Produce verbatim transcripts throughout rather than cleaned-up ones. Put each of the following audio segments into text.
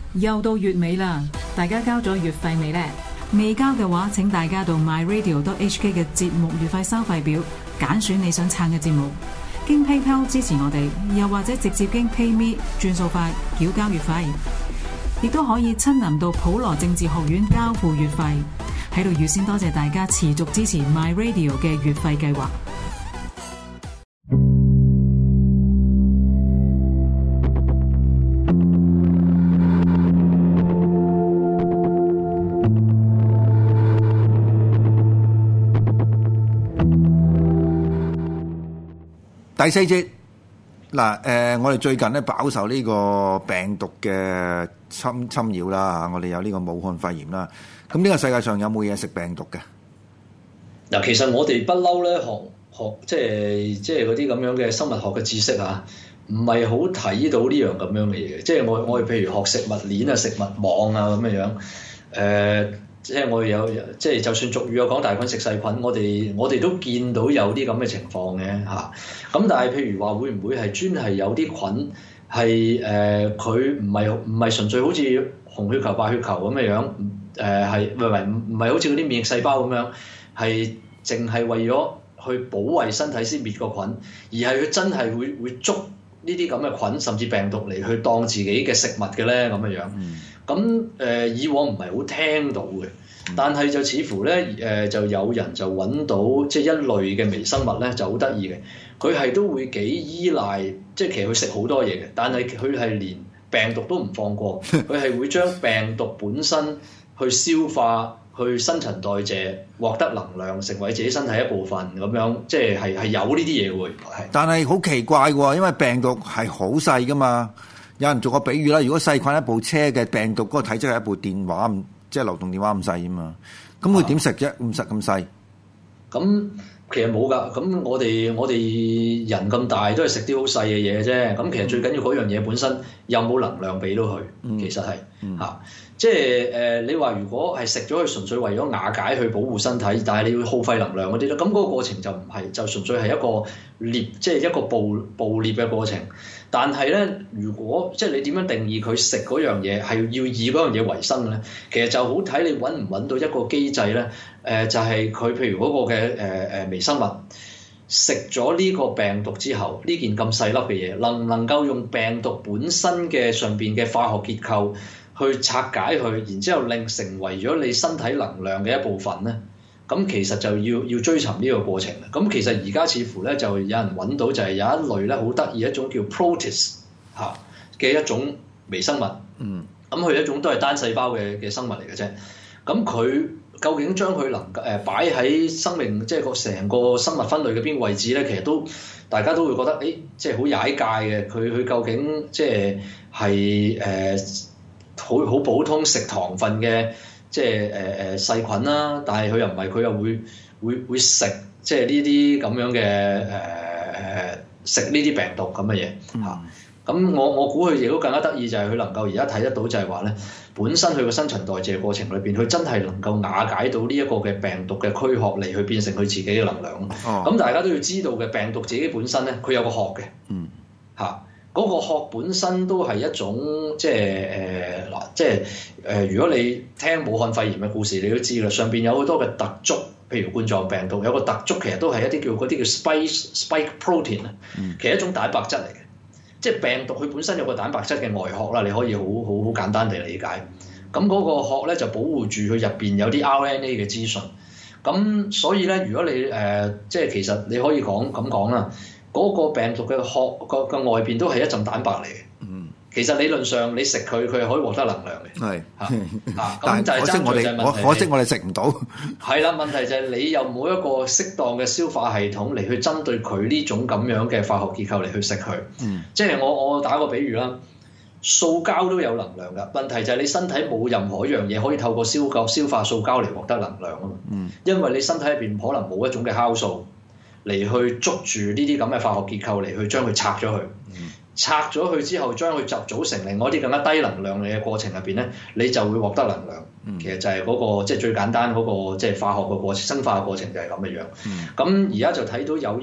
又到月尾啦，大家交咗月費未呢？未交嘅話，請大家到 my radio dot h k 嘅節目月費收費表揀選你想撐嘅節目，經 PayPal 支持我哋，又或者直接經 PayMe 轉數快繳交月費，亦都可以親臨到普羅政治學院交付月費。喺度預先多謝大家持續支持 My Radio 嘅月費計劃。 第四節嗱，誒、呃，我哋最近咧飽受呢個病毒嘅侵侵擾啦嚇，我哋有呢個武漢肺炎啦。咁呢個世界上有冇嘢食病毒嘅？ 嗱，其實我哋不嬲咧學學即係即係嗰啲咁樣嘅生物學嘅知識啊，唔係好睇到呢樣咁樣嘅嘢。即係我我哋譬如學食物鏈啊、食物網啊咁嘅樣，誒、呃。即係我哋有，即係就算俗語有講大菌食細菌，我哋我哋都見到有啲咁嘅情況嘅嚇。咁但係譬如話，會唔會係專係有啲菌係誒佢唔係唔係純粹好似紅血球、白血球咁嘅樣？誒係唔係唔唔係好似嗰啲免疫細胞咁樣，係淨係為咗去保衛身體先滅個菌，而係佢真係會會捉呢啲咁嘅菌甚至病毒嚟去當自己嘅食物嘅咧咁嘅樣。咁誒、呃、以往唔係好聽到嘅，但係就似乎咧誒、呃、就有人就揾到即係一類嘅微生物咧就好得意嘅，佢係都會幾依賴，即係其實佢食好多嘢嘅，但係佢係連病毒都唔放過，佢係會將病毒本身去消化、去新陳代謝、獲得能量，成為自己身體一部分咁樣，即係係係有呢啲嘢喎。係， 但係好奇怪喎，因為病毒係好細噶嘛。有人做個比喻啦，如果細菌一部車嘅病毒嗰個體積係一部電話咁，即係流動電話咁細啊嘛，咁佢點食啫？咁實咁細？咁其實冇㗎。咁我哋我哋人咁大都係食啲好細嘅嘢啫。咁其實最緊要嗰樣嘢本身有冇能量俾到佢， 嗯、 其實係嚇、 嗯啊。即係誒、呃，你話如果係食咗佢純粹為咗瓦解去保護身體，但係你要耗費能量嗰啲咧，咁嗰個過程就唔係，就純粹係一個獵，即係一個捕捕獵嘅過程。但係咧，如果即係你點樣定義佢食嗰樣嘢係要以嗰樣嘢為生嘅咧？其實就好睇你揾唔揾到一個機制咧。誒、呃，就係、是、佢譬如嗰個嘅誒誒微生物食咗呢個病毒之後，呢件咁細粒嘅嘢，能唔能夠用病毒本身嘅上邊嘅化學結構去拆解佢，然之後令成為咗你身體能量嘅一部分咧？咁其實就要要追尋呢個過程啦。咁其實而家似乎咧就有人揾到就係有一類咧好得意一種叫 Proteus 嚇嘅一種微生物。嗯。咁佢一種都係單細胞嘅嘅生物嚟嘅啫。咁佢究竟將佢能夠誒擺喺生命即係個成個生物分類嘅邊個位置咧？其實都大家都會覺得誒，即係好踩界嘅。佢佢究竟即係係誒好好普通食糖分嘅。即係誒誒細菌啦，但係佢又唔係，佢又會會會食即係呢啲咁樣嘅誒誒食呢啲病毒咁嘅嘢嚇。咁、嗯、我我估佢亦都更加得意，就係佢能夠而家睇得到就係話咧，本身佢個新陳代謝過程裏邊，佢真係能夠瓦解到呢一個嘅病毒嘅軀殼嚟去變成佢自己嘅能量。咁、哦、大家都要知道嘅病毒自己本身咧，佢有個殼嘅。嗯。嚇。嗰個殼本身都係一種即係誒嗱，即係誒、呃，如果你聽武漢肺炎嘅故事，你都知啦，上邊有好多嘅突觸，譬如冠狀病毒有個突觸，其實都係一啲叫嗰啲叫 spike spike protein 啊，其實一種蛋白質嚟嘅，即係病毒佢本身有個蛋白質嘅外殼啦，你可以好好好簡單地理解。咁嗰個殼咧就保護住佢入邊有啲 R N A 嘅資訊。咁所以咧，如果你誒、呃、即係其實你可以講咁講啦。嗰個病毒嘅殼個個外邊都係一陣蛋白嚟嘅。嗯，其實理論上你食佢，佢係可以獲得能量嘅。係嚇嚇，咁就係爭在就係問題。 可惜我哋食唔到。 係啦，問題就係你有冇一個適當嘅消化系統嚟去針對佢呢種咁樣嘅化學結構嚟去食佢。嗯，即係我我打個比喻啦，塑膠都有能量㗎。問題就係你身體冇任何一樣嘢可以透過消膠消化塑膠嚟獲得能量啊嘛。嗯，因為你身體入邊可能冇一種嘅酵素。嚟去捉住呢啲咁嘅化學結構嚟去將佢拆咗佢，嗯、拆咗佢之後將佢集組成另外一啲更加低能量嘅過程入邊咧，你就會獲得能量。嗯、其實就係嗰、嗰個即係、就是、最簡單嗰、嗰個即係、就是、化學嘅過程、生化嘅過程就係咁嘅樣。咁而家就睇到有一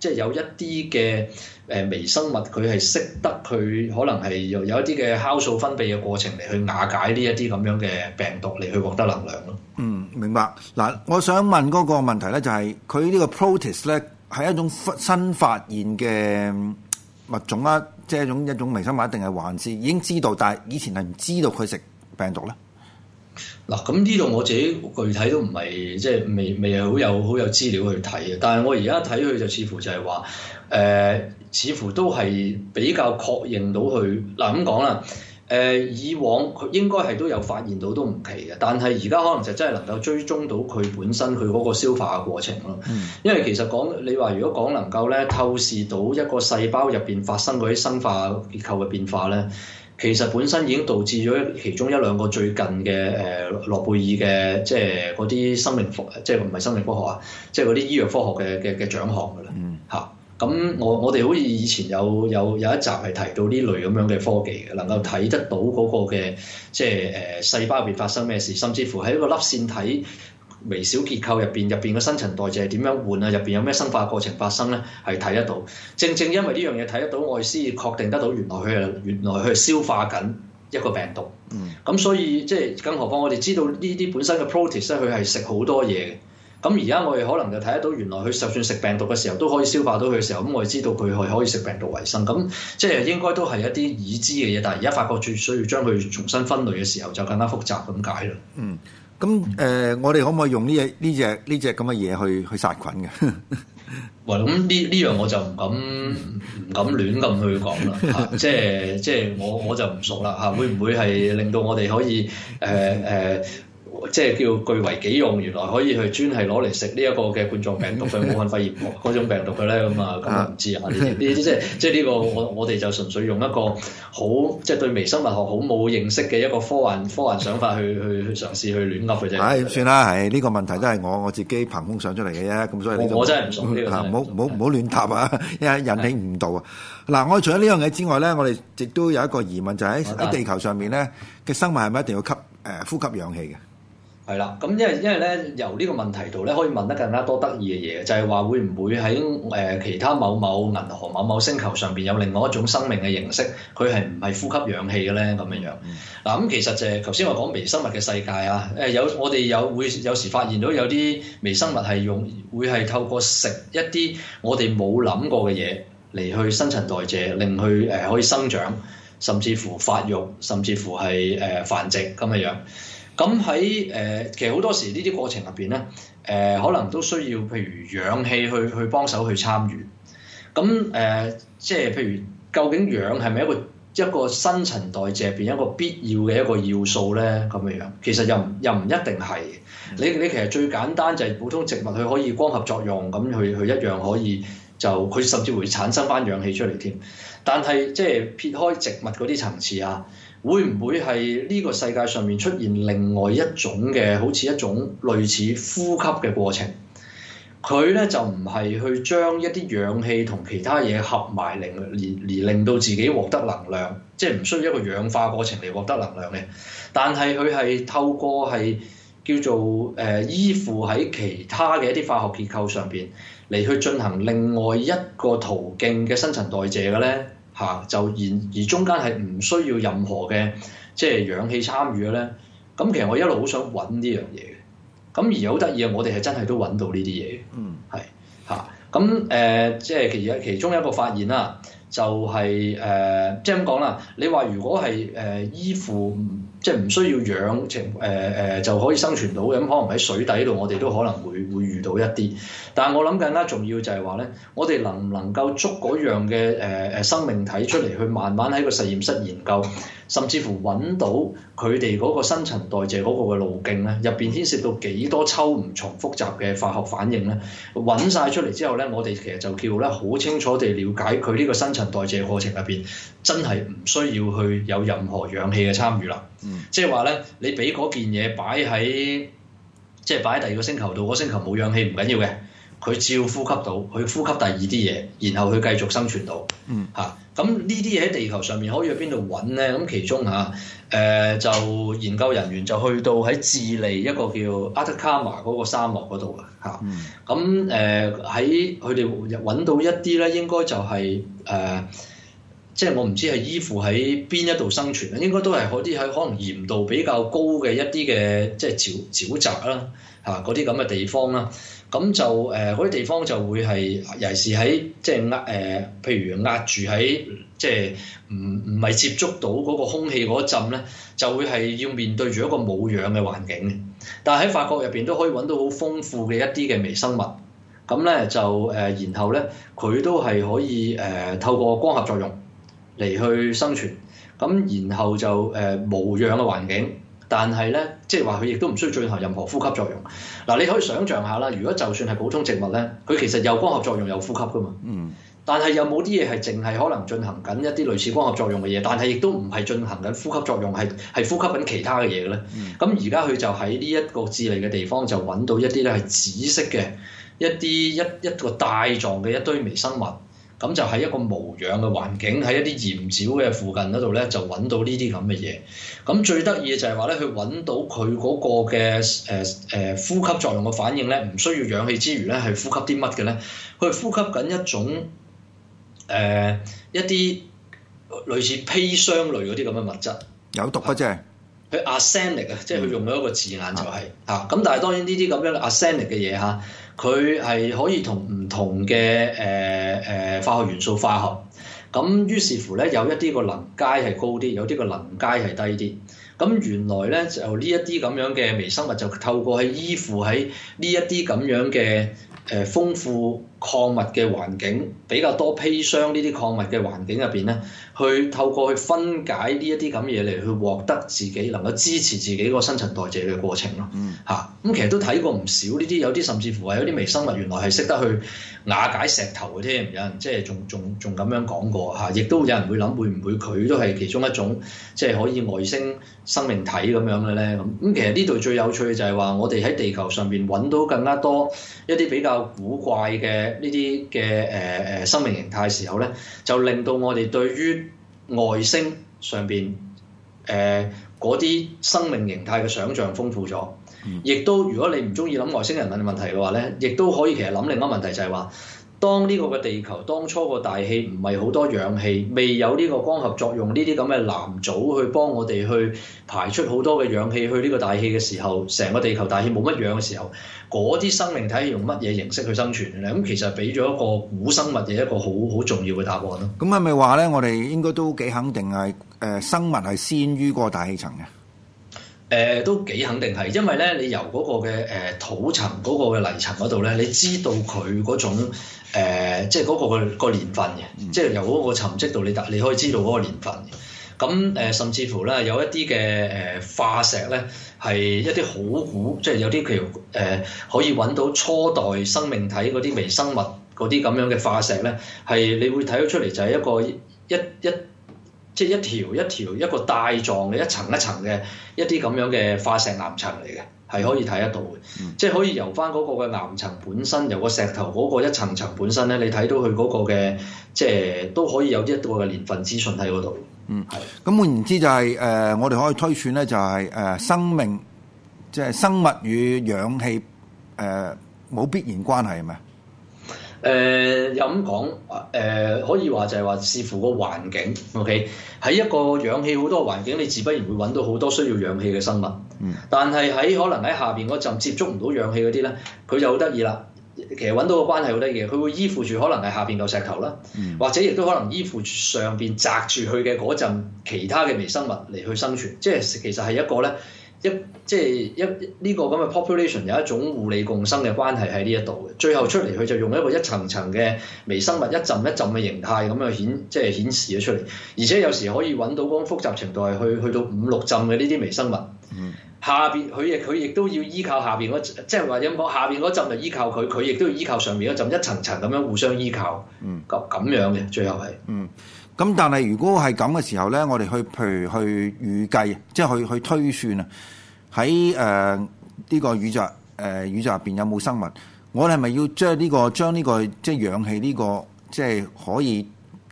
即係有一啲嘅誒微生物，佢係識得佢可能係有有一啲嘅酵素分泌嘅過程嚟去瓦解呢一啲咁樣嘅病毒嚟去獲得能量咯。 嗯，明白。嗱，我想問嗰個問題咧，就係佢呢個 protease 咧係一種新發現嘅物種啊，即係一種一種微生物，定係還是已經知道，但係以前係唔知道佢食病毒咧？ 嗱，咁呢度我自己具體都唔係即係未未係好有好有資料去睇嘅，但係我而家睇佢就似乎就係話誒，似乎都係比較確認到佢嗱咁講啦。誒、呃、以往佢應該係都有發現到都唔奇嘅，但係而家可能就真係能夠追蹤到佢本身佢嗰個消化嘅過程咯。嗯、因為其實講你話如果講能夠咧透視到一個細胞入邊發生嗰啲生化結構嘅變化咧。其實本身已經導致咗其中一兩個最近嘅誒、呃、諾貝爾嘅即係嗰啲生命科，即係唔係生命科學啊，即係嗰啲醫藥科學嘅嘅嘅獎項㗎啦嚇。咁、嗯啊、我我哋好似以前有有有一集係提到呢類咁樣嘅科技嘅，能夠睇得到嗰個嘅即係誒、呃、細胞入邊發生咩事，甚至乎喺一個粒線體微小結構入邊，入邊嘅新陳代謝係點樣換啊？入邊有咩生化過程發生咧？係睇得到。正正因為呢樣嘢睇得到，我哋先確定得到原來佢係原來佢係消化緊一個病毒。嗯。咁所以即係更何況我哋知道呢啲本身嘅 protease 咧，佢係食好多嘢嘅。咁而家我哋可能就睇得到原來佢就算食病毒嘅時候都可以消化到佢嘅時候，咁我哋知道佢係可以食病毒為生。咁即係應該都係一啲已知嘅嘢，但係而家發覺最需要將佢重新分類嘅時候就更加複雜咁解啦。嗯。 咁誒、呃，我哋可唔可以用呢隻呢隻呢隻咁嘅嘢去去殺菌嘅？ 喂，咁呢呢樣我就唔敢唔敢亂咁去講啦嚇，即係即係我我就唔熟啦嚇，會唔會係令到我哋可以誒誒？呃呃即係叫據為己用，原來可以去專係攞嚟食呢一個嘅冠狀病毒嘅武漢肺炎嗰種病毒嘅咧，咁啊咁啊唔知啊呢啲呢啲即係即係呢個我我哋就純粹用一個好即係對微生物學好冇認識嘅一個科幻科幻想法去去去嘗試去亂噏嘅啫。 唉，算啦，係呢個問題都係我我自己憑空想出嚟嘅啫，咁所以我我真係唔熟呢個， 唔好唔好唔好亂答啊，因為引起誤導啊。嗱，我除咗呢樣嘢之外咧，我哋亦都有一個疑問，就係喺喺地球上面咧嘅生物係咪一定要吸誒呼吸氧氣嘅？ 係啦，咁因為因為咧由呢個問題度咧可以問得更加多得意嘅嘢，就係、是、話會唔會喺誒、呃、其他某某銀河某某星球上邊有另外一種生命嘅形式，佢係唔係呼吸氧氣嘅咧咁樣樣？嗱咁、嗯嗯、其實就係頭先我講微生物嘅世界啊，誒有我哋有會有時發現到有啲微生物係用會係透過食一啲我哋冇諗過嘅嘢嚟去新陳代謝，令佢誒、呃、可以生長，甚至乎發育，甚至乎係誒、呃、繁殖咁嘅樣。咁喺誒，其實好多時呢啲過程入邊咧，誒、呃、可能都需要譬如氧氣去去幫手去參與。咁誒、呃，即係譬如究竟氧係咪一個一個新陳代謝入邊一個必要嘅一個要素咧？咁嘅樣其實又唔又唔一定係。你你其實最簡單就係普通植物佢可以光合作用，咁佢佢一樣可以就佢甚至會產生翻氧氣出嚟添。但係即係撇開植物嗰啲層次啊。會唔會係呢個世界上面出現另外一種嘅好似一種類似呼吸嘅過程？佢咧就唔係去將一啲氧氣同其他嘢合埋，令而而令到自己獲得能量，即係唔需要一個氧化過程嚟獲得能量嘅。但係佢係透過係叫做誒、呃、依附喺其他嘅一啲化學結構上邊嚟去進行另外一個途徑嘅新陳代謝嘅咧。嚇、啊、就而而中間係唔需要任何嘅即係氧氣參與嘅咧，咁其實我一路好想揾呢樣嘢嘅，咁而好得意啊！我哋係真係都揾到呢啲嘢，嗯，係嚇，咁誒即係其其中一個發現啦，就係、是、誒、呃、即係咁講啦。你話如果係誒、呃、依附即係唔需要氧情誒誒就可以生存到嘅，咁可能喺水底度我哋都可能會會遇到一啲。但係我諗更加重要就係話咧，我哋能唔能夠捉嗰樣嘅誒誒生命體出嚟，去慢慢喺個實驗室研究，甚至乎揾到佢哋嗰個新陳代謝嗰個嘅路徑咧，入邊牽涉到幾多抽唔重複雜嘅化學反應咧，揾晒出嚟之後咧，我哋其實就叫咧好清楚地了解佢呢個新陳代謝過程入邊真係唔需要去有任何氧氣嘅參與啦。嗯、即係話咧，你俾嗰件嘢擺喺即係擺喺第二個星球度，嗰星球冇氧氣唔緊要嘅。佢照呼吸到，佢呼吸第二啲嘢，然後佢繼續生存到。嗯，嚇、啊， 咁呢啲嘢喺地球上面可以去邊度揾咧？咁其中嚇誒、呃、就研究人員就去到喺智利一個叫阿特卡馬嗰個沙漠嗰度嘅嚇。咁誒喺佢哋揾到一啲咧，應該就係、是、誒。呃即係我唔知係依附喺邊一度生存咧，應該都係嗰啲喺可能鹽度比較高嘅一啲嘅即係沼沼澤啦，嚇嗰啲咁嘅地方啦。咁就誒嗰啲地方就會係尤其是喺即係壓誒，譬如壓住喺即係唔唔係接觸到嗰個空氣嗰陣咧，就會係要面對住一個冇氧嘅環境嘅。但係喺法國入邊都可以揾到好豐富嘅一啲嘅微生物。咁咧就誒、呃，然後咧佢都係可以誒、呃、透過光合作用嚟去生存，咁然後就誒、呃、無氧嘅環境，但係咧即係話佢亦都唔需要進行任何呼吸作用。嗱、呃，你可以想象下啦，如果就算係普通植物咧，佢其實有光合作用有呼吸噶嘛，嗯，但係有冇啲嘢係淨係可能進行緊一啲類似光合作用嘅嘢，但係亦都唔係進行緊呼吸作用，係係呼吸緊其他嘅嘢嘅咧。咁而家佢就喺呢一個智利嘅地方就揾到一啲咧係紫色嘅一啲一一個帶狀嘅一堆微生物。咁就喺一個無氧嘅環境，喺一啲鹽沼嘅附近嗰度咧，就揾到呢啲咁嘅嘢。咁最得意嘅就係話咧，佢揾到佢嗰個嘅誒誒呼吸作用嘅反應咧，唔需要氧氣之餘咧，係呼吸啲乜嘅咧？佢呼吸緊一種誒、呃、一啲類似砒霜類嗰啲咁嘅物質， 有毒嘅啫。 佢 arsenic 啊，即係佢用咗一個字眼就係、是、嚇。咁、嗯、但係當然呢啲咁樣嘅 arsenic 嘅嘢嚇。佢係可以同唔同嘅誒誒化學元素化合，咁於是乎咧有一啲個能階係高啲，有啲個能階係低啲。咁原來咧就呢一啲咁樣嘅微生物就透過喺依附喺呢一啲咁樣嘅誒豐富礦物嘅環境，比較多砒霜呢啲礦物嘅環境入邊咧，去透過去分解呢一啲咁嘢嚟去獲得自己能夠支持自己個新陳代謝嘅過程咯。嗯，嚇咁、啊、其實都睇過唔少呢啲，有啲甚至乎係有啲微生物原來係識得去瓦解石頭嘅添，有人即係仲仲仲咁樣講過嚇，亦、啊、都有人會諗會唔會佢都係其中一種即係可以外星生命體咁樣嘅咧咁。咁其實呢度最有趣嘅就係話，我哋喺地球上邊揾到更加多一啲比較古怪嘅呢啲嘅誒誒生命形態時候咧，就令到我哋對於外星上邊誒嗰啲生命形態嘅想像豐富咗。亦、嗯、都如果你唔中意諗外星人問問題嘅話咧，亦都可以其實諗另一個問題就係話，當呢個嘅地球當初個大氣唔係好多氧氣，未有呢個光合作用呢啲咁嘅藍藻去幫我哋去排出好多嘅氧氣去呢個大氣嘅時候，成個地球大氣冇乜氧嘅時候，嗰啲生命體係用乜嘢形式去生存嘅咧？咁其實俾咗一個古生物嘅一個好好重要嘅答案咯。 咁係咪話咧？我哋應該都幾肯定係誒、呃、生物係先於嗰個大氣層嘅。 誒、呃、都幾肯定係，因為咧你由嗰個嘅誒、呃、土層嗰個嘅泥層嗰度咧，你知道佢嗰種、呃、即係嗰個嘅個年份嘅，嗯、即係由嗰個沉積度你你可以知道嗰個年份嘅。咁誒、呃、甚至乎咧有一啲嘅誒化石咧係一啲好古，即係有啲譬如誒可以揾到初代生命體嗰啲微生物嗰啲咁樣嘅化石咧，係你會睇到出嚟就係一個一一。一即係一條一條一個帶狀嘅一層一層嘅一啲咁樣嘅化石岩層嚟嘅，係可以睇得到嘅。嗯、即係可以由翻嗰個嘅岩層本身，由個石頭嗰個一層層本身咧，你睇到佢嗰個嘅即係都可以有一個嘅年份資訊喺嗰度。嗯，係是。咁換言之就係、是、誒、呃，我哋可以推算咧，就係、是、誒、呃、生命即係生物與氧氣誒冇、呃、必然關係係咪？誒又咁講，誒、呃、可以話就係話視乎個環境 ，OK？喺一個氧氣好多環境，你自不然會揾到好多需要氧氣嘅生物。嗯。但係喺可能喺下邊嗰陣接觸唔到氧氣嗰啲咧，佢就好得意啦。其實揾到個關係好得意嘅，佢會依附住可能係下邊嚿石頭啦，嗯、或者亦都可能依附住上邊擲住佢嘅嗰陣其他嘅微生物嚟去生存。即係其實係一個咧。一即係一呢、這個咁嘅 population 有一種互利共生嘅關係喺呢一度嘅，最後出嚟佢就用一個一層層嘅微生物一浸一浸嘅形態咁樣顯即係顯示咗出嚟，而且有時可以揾到嗰種複雜程度係去去到五六浸嘅呢啲微生物。嗯、下邊佢亦佢亦都要依靠下邊嗰即係話咁講，下邊嗰浸就依靠佢，佢亦都要依靠上面嗰浸，一層層咁樣互相依靠。嗯，咁咁樣嘅最後係。嗯。咁但係如果係咁嘅時候咧，我哋去譬如去預計，即係去去推算啊，喺誒呢個宇宙誒、呃、宇宙入邊有冇生物？我哋係咪要將呢、這個將呢、這個即係氧氣呢、這個即係可以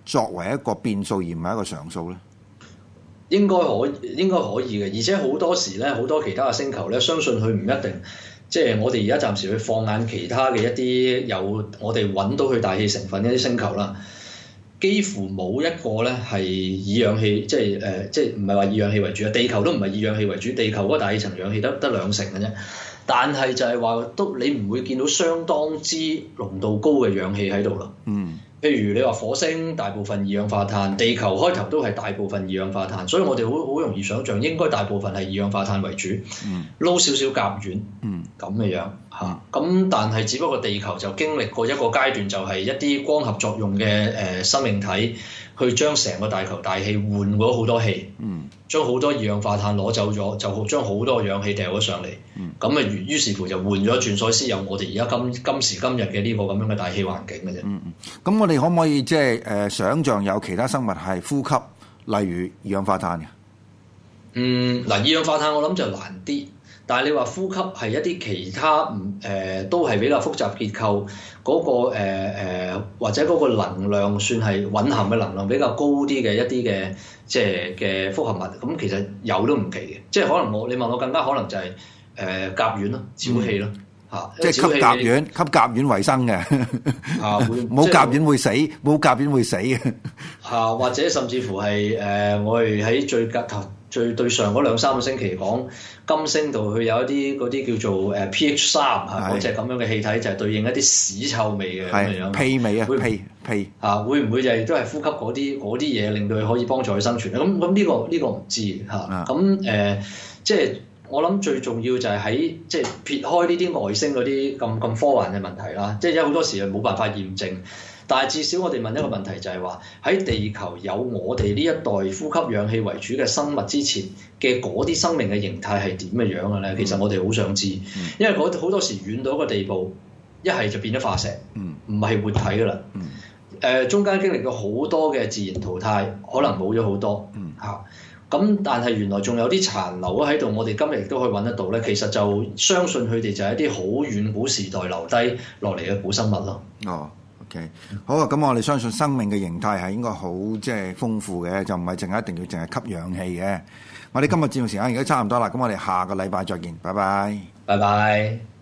作為一個變數而唔係一個常數咧？ 應該可應該可以嘅，而且好多時咧，好多其他嘅星球咧，相信佢唔一定，即係我哋而家暫時去放眼其他嘅一啲有我哋揾到佢大氣成分嘅一啲星球啦，幾乎冇一個咧係以氧氣，即係誒、呃，即係唔係話以氧氣為主啊？地球都唔係以氧氣為主，地球嗰個大氣層氧氣得得兩成嘅啫，但係就係話都你唔會見到相當之濃度高嘅氧氣喺度咯。嗯。譬如你話火星大部分二氧化碳，地球開頭都係大部分二氧化碳，所以我哋好好容易想像應該大部分係二氧化碳為主，撈少少甲烷，咁嘅樣嚇。咁但係只不過地球就經歷過一個階段，就係一啲光合作用嘅誒、呃、生命體，去將成個大球大氣換咗好多氣，將好多二氧化碳攞走咗，就將好多氧氣掉咗上嚟。咁啊、嗯，於是乎就換咗轉，所以先有我哋而家今今時今日嘅呢個咁樣嘅大氣環境嘅啫。嗯嗯。 咁我哋可唔可以即係誒想像有其他生物係呼吸，例如二氧化碳嘅？嗯， 嗱，二氧化碳我諗就難啲，但係你話呼吸係一啲其他唔誒、呃、都係比較複雜結構嗰、那個誒、呃、或者嗰個能量算係蘊含嘅能量比較高啲嘅一啲嘅即係嘅複合物，咁其實有都唔奇嘅，即係可能我你問我更加可能就係、是、誒、呃、甲烷咯，沼氣咯。嗯嚇，即係吸甲烷，吸甲烷為生嘅。嚇，會冇甲烷會死，冇甲烷會死嘅。 嚇，或者甚至乎係誒、呃，我哋喺最隔頭最對上嗰兩三個星期講金星度，佢有一啲嗰啲叫做誒 P H 三嚇，嗰隻咁樣嘅氣體就係對應一啲屎臭味嘅咁嘅樣。 屁味啊， 會屁屁嚇，會唔會就係都係呼吸嗰啲嗰啲嘢，令到佢可以幫助佢生存咧？咁咁呢個呢、呢個唔知嚇。咁誒、呃，即係。我諗最重要就係喺即係撇開呢啲外星嗰啲咁咁科幻嘅問題啦，即係有好多時係冇辦法驗證，但係至少我哋問一個問題就係話喺地球有我哋呢一代呼吸氧氣為主嘅生物之前嘅嗰啲生命嘅形態係點嘅樣嘅咧？其實我哋好想知，因為好多時遠到一個地步，一係就變咗化石，唔係活體㗎啦。誒，中間經歷過好多嘅自然淘汰，可能冇咗好多嚇。咁但係原來仲有啲殘留喺度，我哋今日亦都可以揾得到咧。其實就相信佢哋就係一啲好遠古時代留低落嚟嘅古生物咯。 哦 ，OK，好啊。咁我哋相信生命嘅形態係應該好即係豐富嘅，就唔係淨係一定要淨係吸氧氣嘅。我哋今日節目時間而家差唔多啦，咁我哋下個禮拜再見，拜拜， 拜拜。